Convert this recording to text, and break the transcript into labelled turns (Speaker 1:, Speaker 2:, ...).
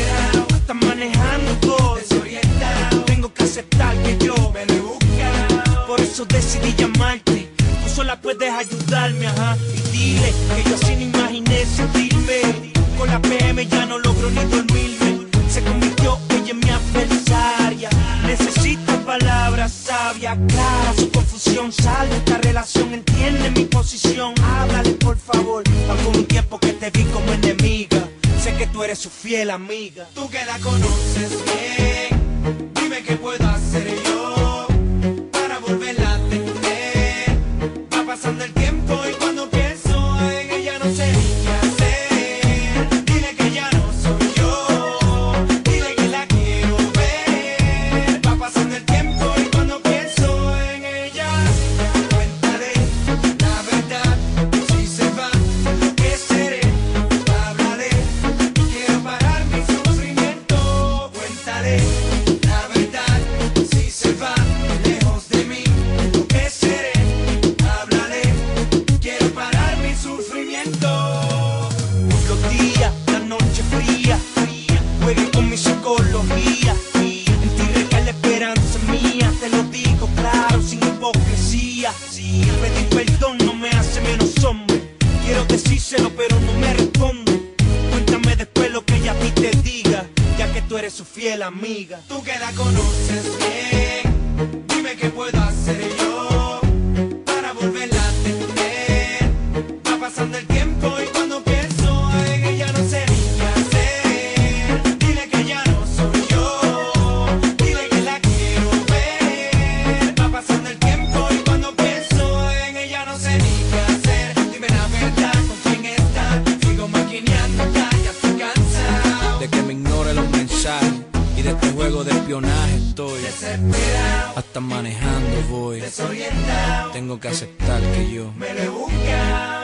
Speaker 1: desesperado, hasta manejando voy desorientado. Tengo que aceptar que yo me lo he buscado, por eso decidí llamarte. Tú sola puedes ayudarme, ajá. Y dile que yo así no imaginé sentirme. Con la PM ya no logro ni dormirme. Se convirtió ella en mi adversaria. Necesita palabras sabias, claras, su confusión. Sal de esta relación, entiende mi posición. Háblale por favor, hace un tiempo que te vi como enemiga. Sé que tú eres su fiel amiga. Tú que la conoces bien, dime qué puedo hacer yo para volverla a tener. Va pasando el tiempo y cuando pienso en ella no sé ni qué hacer. Dile que ya no soy yo, dile que la quiero ver. Va pasando el tiempo y cuando pienso en ella, cuéntale la verdad. Si se va, lo que seré, háblale. Quiero parar mi sufrimiento. Cuéntale la verdad. Si se va lejos de mí, lo que seré, háblale. Quiero parar mi sufrimiento. Los días, la noche fría, juegue con mi psicología. En ti recae la esperanza mía. Te lo digo claro, sin hipocresía. Pedir perdón no me hace menos hombre. Quiero decírselo pero no me responde. Cuéntame después lo que ella a ti te diga, ya que tú eres su fiel amiga. Tú que la conoces bien, dime qué puedo hacer yo para volverla a tener. Va pasando el tiempo y cuando pienso en ella no sé ni qué hacer. Dile que ya no soy yo, dile que la quiero ver. Va pasando el tiempo y cuando pienso en ella no sé ni qué hacer. Dime la verdad, con quién está. Sigo maquineando, ya estoy cansado
Speaker 2: de que me ignore los mensajes y de este juego de espionaje estoy
Speaker 1: desesperado,
Speaker 2: hasta manejando voy.
Speaker 1: desorientado.
Speaker 2: Tengo que aceptar que yo
Speaker 1: Me lo he buscado.